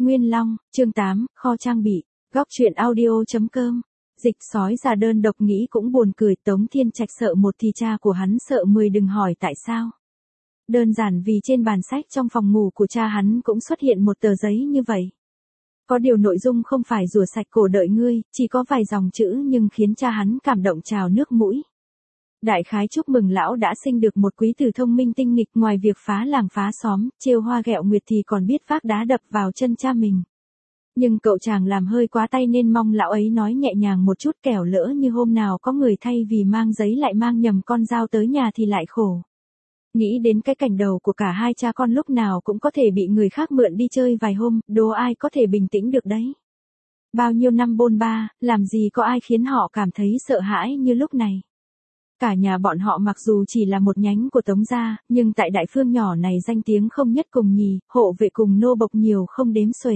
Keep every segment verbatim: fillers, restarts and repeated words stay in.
Nguyên Long, chương tám, kho trang bị, góc truyện audio.com. Dịch sói già đơn độc nghĩ cũng buồn cười, Tống Thiên Trạch sợ một thì cha của hắn sợ mười, đừng hỏi tại sao. Đơn giản vì trên bàn sách trong phòng ngủ của cha hắn cũng xuất hiện một tờ giấy như vậy. Có điều nội dung không phải rửa sạch cổ đợi ngươi, chỉ có vài dòng chữ nhưng khiến cha hắn cảm động trào nước mũi. Đại khái chúc mừng lão đã sinh được một quý tử thông minh tinh nghịch, ngoài việc phá làng phá xóm, trêu hoa ghẹo nguyệt thì còn biết vác đá đập vào chân cha mình. Nhưng cậu chàng làm hơi quá tay nên mong lão ấy nói nhẹ nhàng một chút, kẻo lỡ như hôm nào có người thay vì mang giấy lại mang nhầm con dao tới nhà thì lại khổ. Nghĩ đến cái cảnh đầu của cả hai cha con lúc nào cũng có thể bị người khác mượn đi chơi vài hôm, đố ai có thể bình tĩnh được đấy. Bao nhiêu năm bôn ba, làm gì có ai khiến họ cảm thấy sợ hãi như lúc này. Cả nhà bọn họ mặc dù chỉ là một nhánh của Tống gia, nhưng tại đại phương nhỏ này danh tiếng không nhất cùng nhì, hộ vệ cùng nô bộc nhiều không đếm xuể.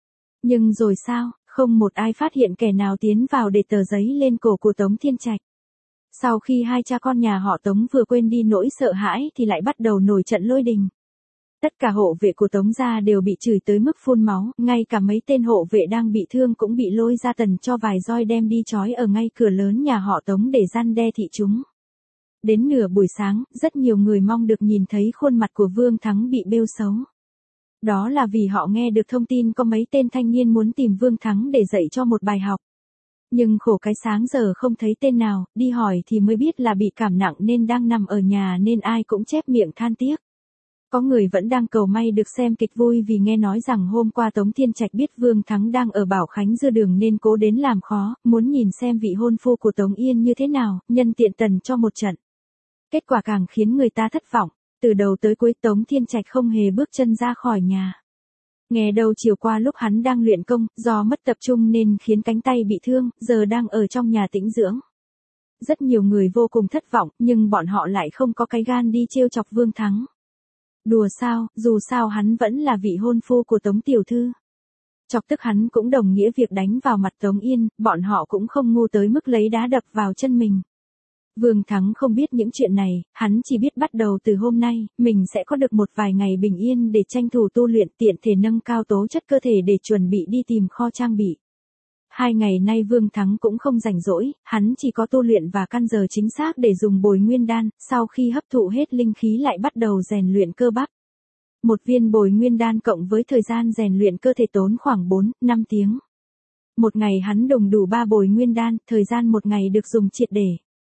Nhưng rồi sao, không một ai phát hiện kẻ nào tiến vào để tờ giấy lên cổ của Tống Thiên Trạch. Sau khi hai cha con nhà họ Tống vừa quên đi nỗi sợ hãi thì lại bắt đầu nổi trận lôi đình. Tất cả hộ vệ của Tống gia đều bị chửi tới mức phun máu, ngay cả mấy tên hộ vệ đang bị thương cũng bị lôi ra tần cho vài roi đem đi trói ở ngay cửa lớn nhà họ Tống để răn đe thị chúng. Đến nửa buổi sáng, rất nhiều người mong được nhìn thấy khuôn mặt của Vương Thắng bị bêu xấu. Đó là vì họ nghe được thông tin có mấy tên thanh niên muốn tìm Vương Thắng để dạy cho một bài học. Nhưng khổ cái sáng giờ không thấy tên nào, đi hỏi thì mới biết là bị cảm nặng nên đang nằm ở nhà nên ai cũng chép miệng than tiếc. Có người vẫn đang cầu may được xem kịch vui vì nghe nói rằng hôm qua Tống Thiên Trạch biết Vương Thắng đang ở Bảo Khánh dưa đường nên cố đến làm khó, muốn nhìn xem vị hôn phu của Tống Yên như thế nào, nhân tiện tần cho một trận. Kết quả càng khiến người ta thất vọng, từ đầu tới cuối Tống Thiên Trạch không hề bước chân ra khỏi nhà. Nghe đâu chiều qua lúc hắn đang luyện công, do mất tập trung nên khiến cánh tay bị thương, giờ đang ở trong nhà tĩnh dưỡng. Rất nhiều người vô cùng thất vọng, nhưng bọn họ lại không có cái gan đi trêu chọc Vương Thắng. Đùa sao, dù sao hắn vẫn là vị hôn phu của Tống tiểu thư. Chọc tức hắn cũng đồng nghĩa việc đánh vào mặt Tống Yên, bọn họ cũng không ngu tới mức lấy đá đập vào chân mình. Vương Thắng không biết những chuyện này, hắn chỉ biết bắt đầu từ hôm nay, mình sẽ có được một vài ngày bình yên để tranh thủ tu luyện, tiện thể nâng cao tố chất cơ thể để chuẩn bị đi tìm kho trang bị. Hai ngày nay Vương Thắng cũng không rảnh rỗi, hắn chỉ có tu luyện và căn giờ chính xác để dùng bồi nguyên đan, sau khi hấp thụ hết linh khí lại bắt đầu rèn luyện cơ bắp. Một viên bồi nguyên đan cộng với thời gian rèn luyện cơ thể tốn khoảng bốn, năm tiếng. Một ngày hắn đồng đủ ba bồi nguyên đan, thời gian một ngày được dùng triệt để.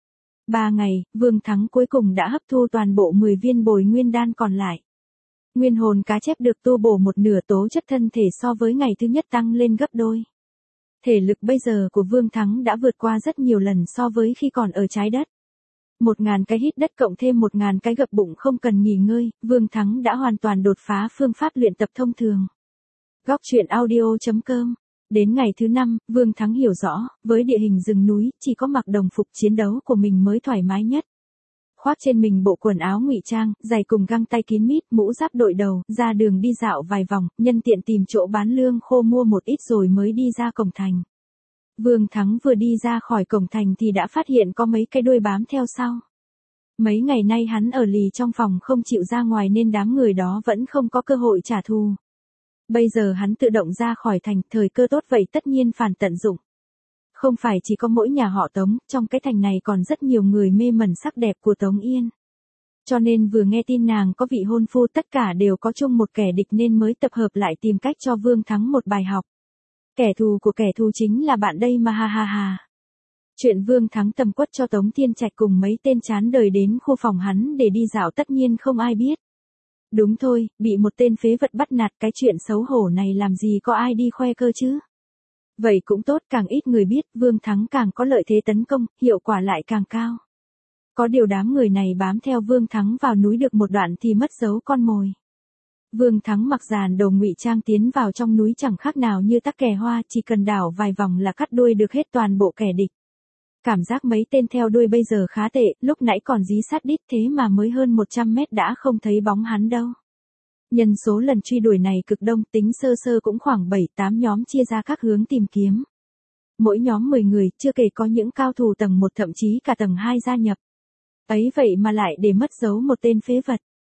Ba ngày, Vương Thắng cuối cùng đã hấp thu toàn bộ mười viên bồi nguyên đan còn lại. Nguyên hồn cá chép được tu bổ một nửa, tố chất thân thể so với ngày thứ nhất tăng lên gấp đôi. Thể lực bây giờ của Vương Thắng đã vượt qua rất nhiều lần so với khi còn ở trái đất. Một ngàn cái hít đất cộng thêm một ngàn cái gập bụng không cần nghỉ ngơi, Vương Thắng đã hoàn toàn đột phá phương pháp luyện tập thông thường. Góc truyện audio.com. Đến ngày thứ năm, Vương Thắng hiểu rõ, với địa hình rừng núi, chỉ có mặc đồng phục chiến đấu của mình mới thoải mái nhất. Khoác trên mình bộ quần áo ngụy trang, giày cùng găng tay kín mít, mũ giáp đội đầu, ra đường đi dạo vài vòng, nhân tiện tìm chỗ bán lương khô mua một ít rồi mới đi ra cổng thành. Vương Thắng vừa đi ra khỏi cổng thành thì đã phát hiện có mấy cái đuôi bám theo sau. Mấy ngày nay hắn ở lì trong phòng không chịu ra ngoài nên đám người đó vẫn không có cơ hội trả thù. Bây giờ hắn tự động ra khỏi thành, thời cơ tốt vậy tất nhiên phản tận dụng. Không phải chỉ có mỗi nhà họ Tống, trong cái thành này còn rất nhiều người mê mẩn sắc đẹp của Tống Yên. Cho nên vừa nghe tin nàng có vị hôn phu tất cả đều có chung một kẻ địch nên mới tập hợp lại tìm cách cho Vương Thắng một bài học. Kẻ thù của kẻ thù chính là bạn đây mà, ha ha ha. Chuyện Vương Thắng tầm quất cho Tống Thiên Trạch cùng mấy tên chán đời đến khu phòng hắn để đi dạo tất nhiên không ai biết. Đúng thôi, bị một tên phế vật bắt nạt, cái chuyện xấu hổ này làm gì có ai đi khoe cơ chứ. Vậy cũng tốt, càng ít người biết, Vương Thắng càng có lợi thế tấn công, hiệu quả lại càng cao. Có điều đám người này bám theo Vương Thắng vào núi được một đoạn thì mất dấu con mồi. Vương Thắng mặc dàn đồ ngụy trang tiến vào trong núi chẳng khác nào như tắc kè hoa, chỉ cần đảo vài vòng là cắt đuôi được hết toàn bộ kẻ địch. Cảm giác mấy tên theo đuôi bây giờ khá tệ, lúc nãy còn dí sát đít thế mà mới hơn một trăm mét đã không thấy bóng hắn đâu. Nhân số lần truy đuổi này cực đông, tính sơ sơ cũng khoảng bảy tám nhóm chia ra các hướng tìm kiếm. Mỗi nhóm mười người, chưa kể có những cao thủ tầng một thậm chí cả tầng hai gia nhập. Ấy vậy mà lại để mất dấu một tên phế vật.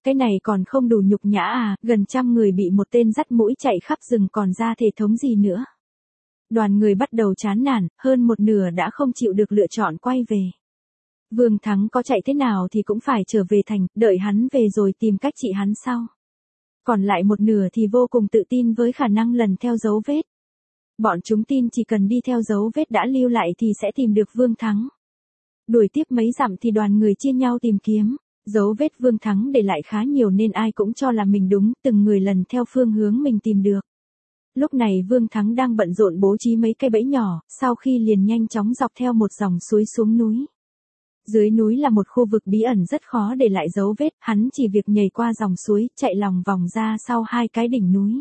Cái này còn không đủ nhục nhã à, gần trăm người bị một tên dắt mũi chạy khắp rừng còn ra thể thống gì nữa. Đoàn người bắt đầu chán nản, hơn một nửa đã không chịu được lựa chọn quay về. Vương Thắng có chạy thế nào thì cũng phải trở về thành, đợi hắn về rồi tìm cách trị hắn sau. Còn lại một nửa thì vô cùng tự tin với khả năng lần theo dấu vết. Bọn chúng tin chỉ cần đi theo dấu vết đã lưu lại thì sẽ tìm được Vương Thắng. Đuổi tiếp mấy dặm thì đoàn người chia nhau tìm kiếm. Dấu vết Vương Thắng để lại khá nhiều nên ai cũng cho là mình đúng, từng người lần theo phương hướng mình tìm được. Lúc này Vương Thắng đang bận rộn bố trí mấy cây bẫy nhỏ, sau khi liền nhanh chóng dọc theo một dòng suối xuống núi. Dưới núi là một khu vực bí ẩn rất khó để lại dấu vết, hắn chỉ việc nhảy qua dòng suối, chạy lòng vòng ra sau hai cái đỉnh núi.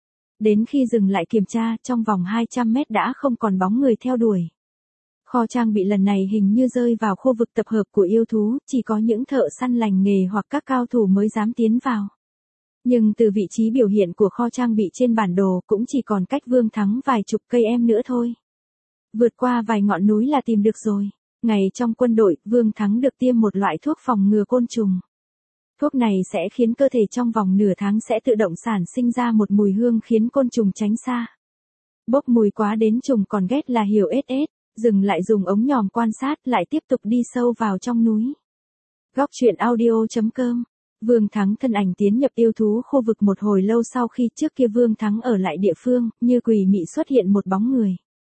Đến khi dừng lại kiểm tra, trong vòng hai trăm mét đã không còn bóng người theo đuổi. Kho trang bị lần này hình như rơi vào khu vực tập hợp của yêu thú, chỉ có những thợ săn lành nghề hoặc các cao thủ mới dám tiến vào. Nhưng từ vị trí biểu hiện của kho trang bị trên bản đồ cũng chỉ còn cách Vương Thắng vài chục cây em nữa thôi. Vượt qua vài ngọn núi là tìm được rồi. Ngày trong quân đội, Vương Thắng được tiêm một loại thuốc phòng ngừa côn trùng. Thuốc này sẽ khiến cơ thể trong vòng nửa tháng sẽ tự động sản sinh ra một mùi hương khiến côn trùng tránh xa. Bốc mùi quá đến trùng còn ghét là hiểu ết ết, dừng lại dùng ống nhòm quan sát lại tiếp tục đi sâu vào trong núi. Góc truyện audio chấm com. Vương Thắng thân ảnh tiến nhập yêu thú khu vực một hồi lâu sau khi trước kia Vương Thắng ở lại địa phương, như quỷ mị xuất hiện một bóng người.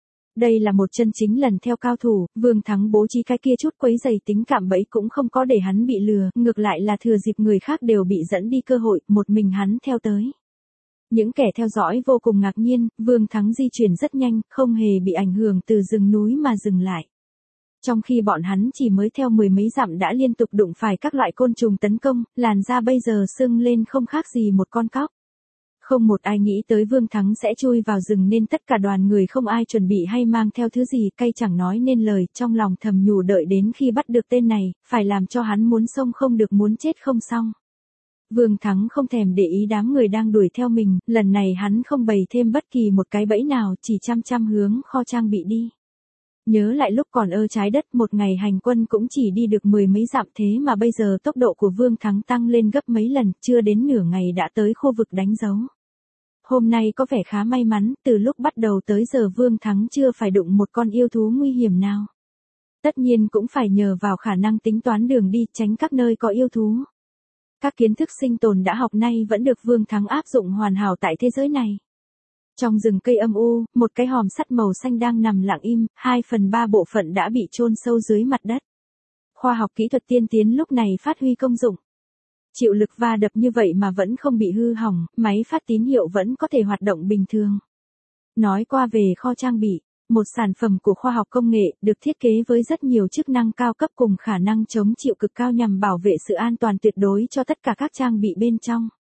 Đây là một chân chính lần theo cao thủ, Vương Thắng bố trí cái kia chút quấy giày tính cạm bẫy cũng không có để hắn bị lừa, ngược lại là thừa dịp người khác đều bị dẫn đi cơ hội, một mình hắn theo tới. Những kẻ theo dõi vô cùng ngạc nhiên, Vương Thắng di chuyển rất nhanh, không hề bị ảnh hưởng từ rừng núi mà dừng lại. Trong khi bọn hắn chỉ mới theo mười mấy dặm đã liên tục đụng phải các loại côn trùng tấn công, làn da bây giờ sưng lên không khác gì một con cóc. Không một ai nghĩ tới Vương Thắng sẽ chui vào rừng nên tất cả đoàn người không ai chuẩn bị hay mang theo thứ gì, cay chẳng nói nên lời, trong lòng thầm nhủ đợi đến khi bắt được tên này, phải làm cho hắn muốn xông không được muốn chết không xong. Vương Thắng không thèm để ý đám người đang đuổi theo mình, lần này hắn không bày thêm bất kỳ một cái bẫy nào, chỉ chăm chăm hướng kho trang bị đi. Nhớ lại lúc còn ơ trái đất một ngày hành quân cũng chỉ đi được mười mấy dặm thế mà bây giờ tốc độ của Vương Thắng tăng lên gấp mấy lần, chưa đến nửa ngày đã tới khu vực đánh dấu. Hôm nay có vẻ khá may mắn, từ lúc bắt đầu tới giờ Vương Thắng chưa phải đụng một con yêu thú nguy hiểm nào. Tất nhiên cũng phải nhờ vào khả năng tính toán đường đi tránh các nơi có yêu thú. Các kiến thức sinh tồn đã học nay vẫn được Vương Thắng áp dụng hoàn hảo tại thế giới này. Trong rừng cây âm u, một cái hòm sắt màu xanh đang nằm lặng im, hai phần ba bộ phận đã bị chôn sâu dưới mặt đất. Khoa học kỹ thuật tiên tiến lúc này phát huy công dụng. Chịu lực va đập như vậy mà vẫn không bị hư hỏng, máy phát tín hiệu vẫn có thể hoạt động bình thường. Nói qua về kho trang bị, một sản phẩm của khoa học công nghệ, được thiết kế với rất nhiều chức năng cao cấp cùng khả năng chống chịu cực cao nhằm bảo vệ sự an toàn tuyệt đối cho tất cả các trang bị bên trong.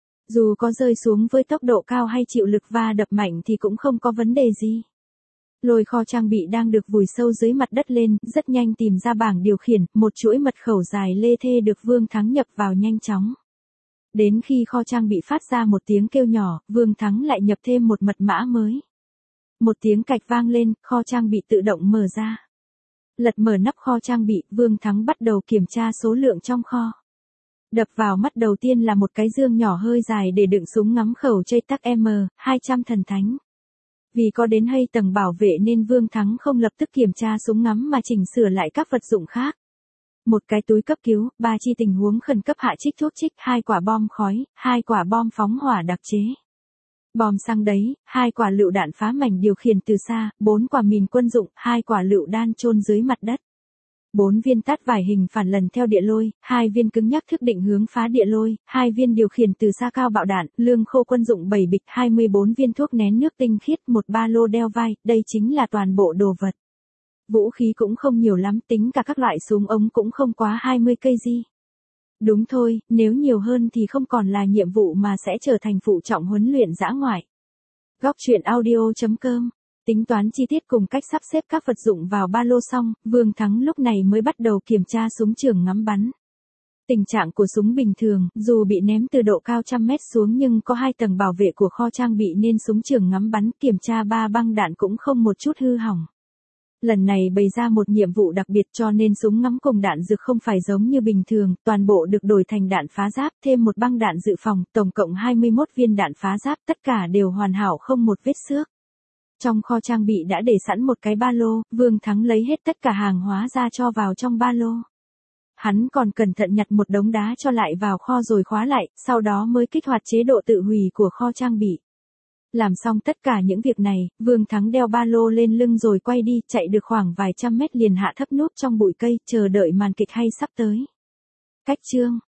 Dù có rơi xuống với tốc độ cao hay chịu lực va đập mạnh thì cũng không có vấn đề gì. Lôi kho trang bị đang được vùi sâu dưới mặt đất lên, rất nhanh tìm ra bảng điều khiển, một chuỗi mật khẩu dài lê thê được Vương Thắng nhập vào nhanh chóng. Đến khi kho trang bị phát ra một tiếng kêu nhỏ, Vương Thắng lại nhập thêm một mật mã mới. Một tiếng cạch vang lên, kho trang bị tự động mở ra. Lật mở nắp kho trang bị, Vương Thắng bắt đầu kiểm tra số lượng trong kho. Đập vào mắt đầu tiên là một cái dương nhỏ hơi dài để đựng súng ngắm khẩu J T A C M hai trăm thần thánh. Vì có đến hay tầng bảo vệ nên Vương Thắng không lập tức kiểm tra súng ngắm mà chỉnh sửa lại các vật dụng khác. Một cái túi cấp cứu, ba chi tình huống khẩn cấp hạ trích thuốc trích, hai quả bom khói, hai quả bom phóng hỏa đặc chế. Bom xăng đấy, hai quả lựu đạn phá mảnh điều khiển từ xa, bốn quả mìn quân dụng, hai quả lựu đan chôn dưới mặt đất. bốn viên tát vải hình phản lần theo địa lôi, hai viên cứng nhắc thức định hướng phá địa lôi, hai viên điều khiển từ xa cao bạo đạn, lương khô quân dụng bảy bịch, hai mươi bốn viên thuốc nén nước tinh khiết, một ba lô đeo vai, đây chính là toàn bộ đồ vật. Vũ khí cũng không nhiều lắm, tính cả các loại súng ống cũng không quá hai mươi cây gì. Đúng thôi, nếu nhiều hơn thì không còn là nhiệm vụ mà sẽ trở thành phụ trọng huấn luyện dã ngoại. Góc truyện audio chấm com. Tính toán chi tiết cùng cách sắp xếp các vật dụng vào ba lô xong, Vương Thắng lúc này mới bắt đầu kiểm tra súng trường ngắm bắn. Tình trạng của súng bình thường, dù bị ném từ độ cao trăm mét xuống nhưng có hai tầng bảo vệ của kho trang bị nên súng trường ngắm bắn kiểm tra ba băng đạn cũng không một chút hư hỏng. Lần này bày ra một nhiệm vụ đặc biệt cho nên súng ngắm cùng đạn dược không phải giống như bình thường, toàn bộ được đổi thành đạn phá giáp, thêm một băng đạn dự phòng, tổng cộng hai mươi mốt viên đạn phá giáp, tất cả đều hoàn hảo không một vết xước. Trong kho trang bị đã để sẵn một cái ba lô, Vương Thắng lấy hết tất cả hàng hóa ra cho vào trong ba lô. Hắn còn cẩn thận nhặt một đống đá cho lại vào kho rồi khóa lại, sau đó mới kích hoạt chế độ tự hủy của kho trang bị. Làm xong tất cả những việc này, Vương Thắng đeo ba lô lên lưng rồi quay đi, chạy được khoảng vài trăm mét liền hạ thấp núp trong bụi cây, chờ đợi màn kịch hay sắp tới. Cách chương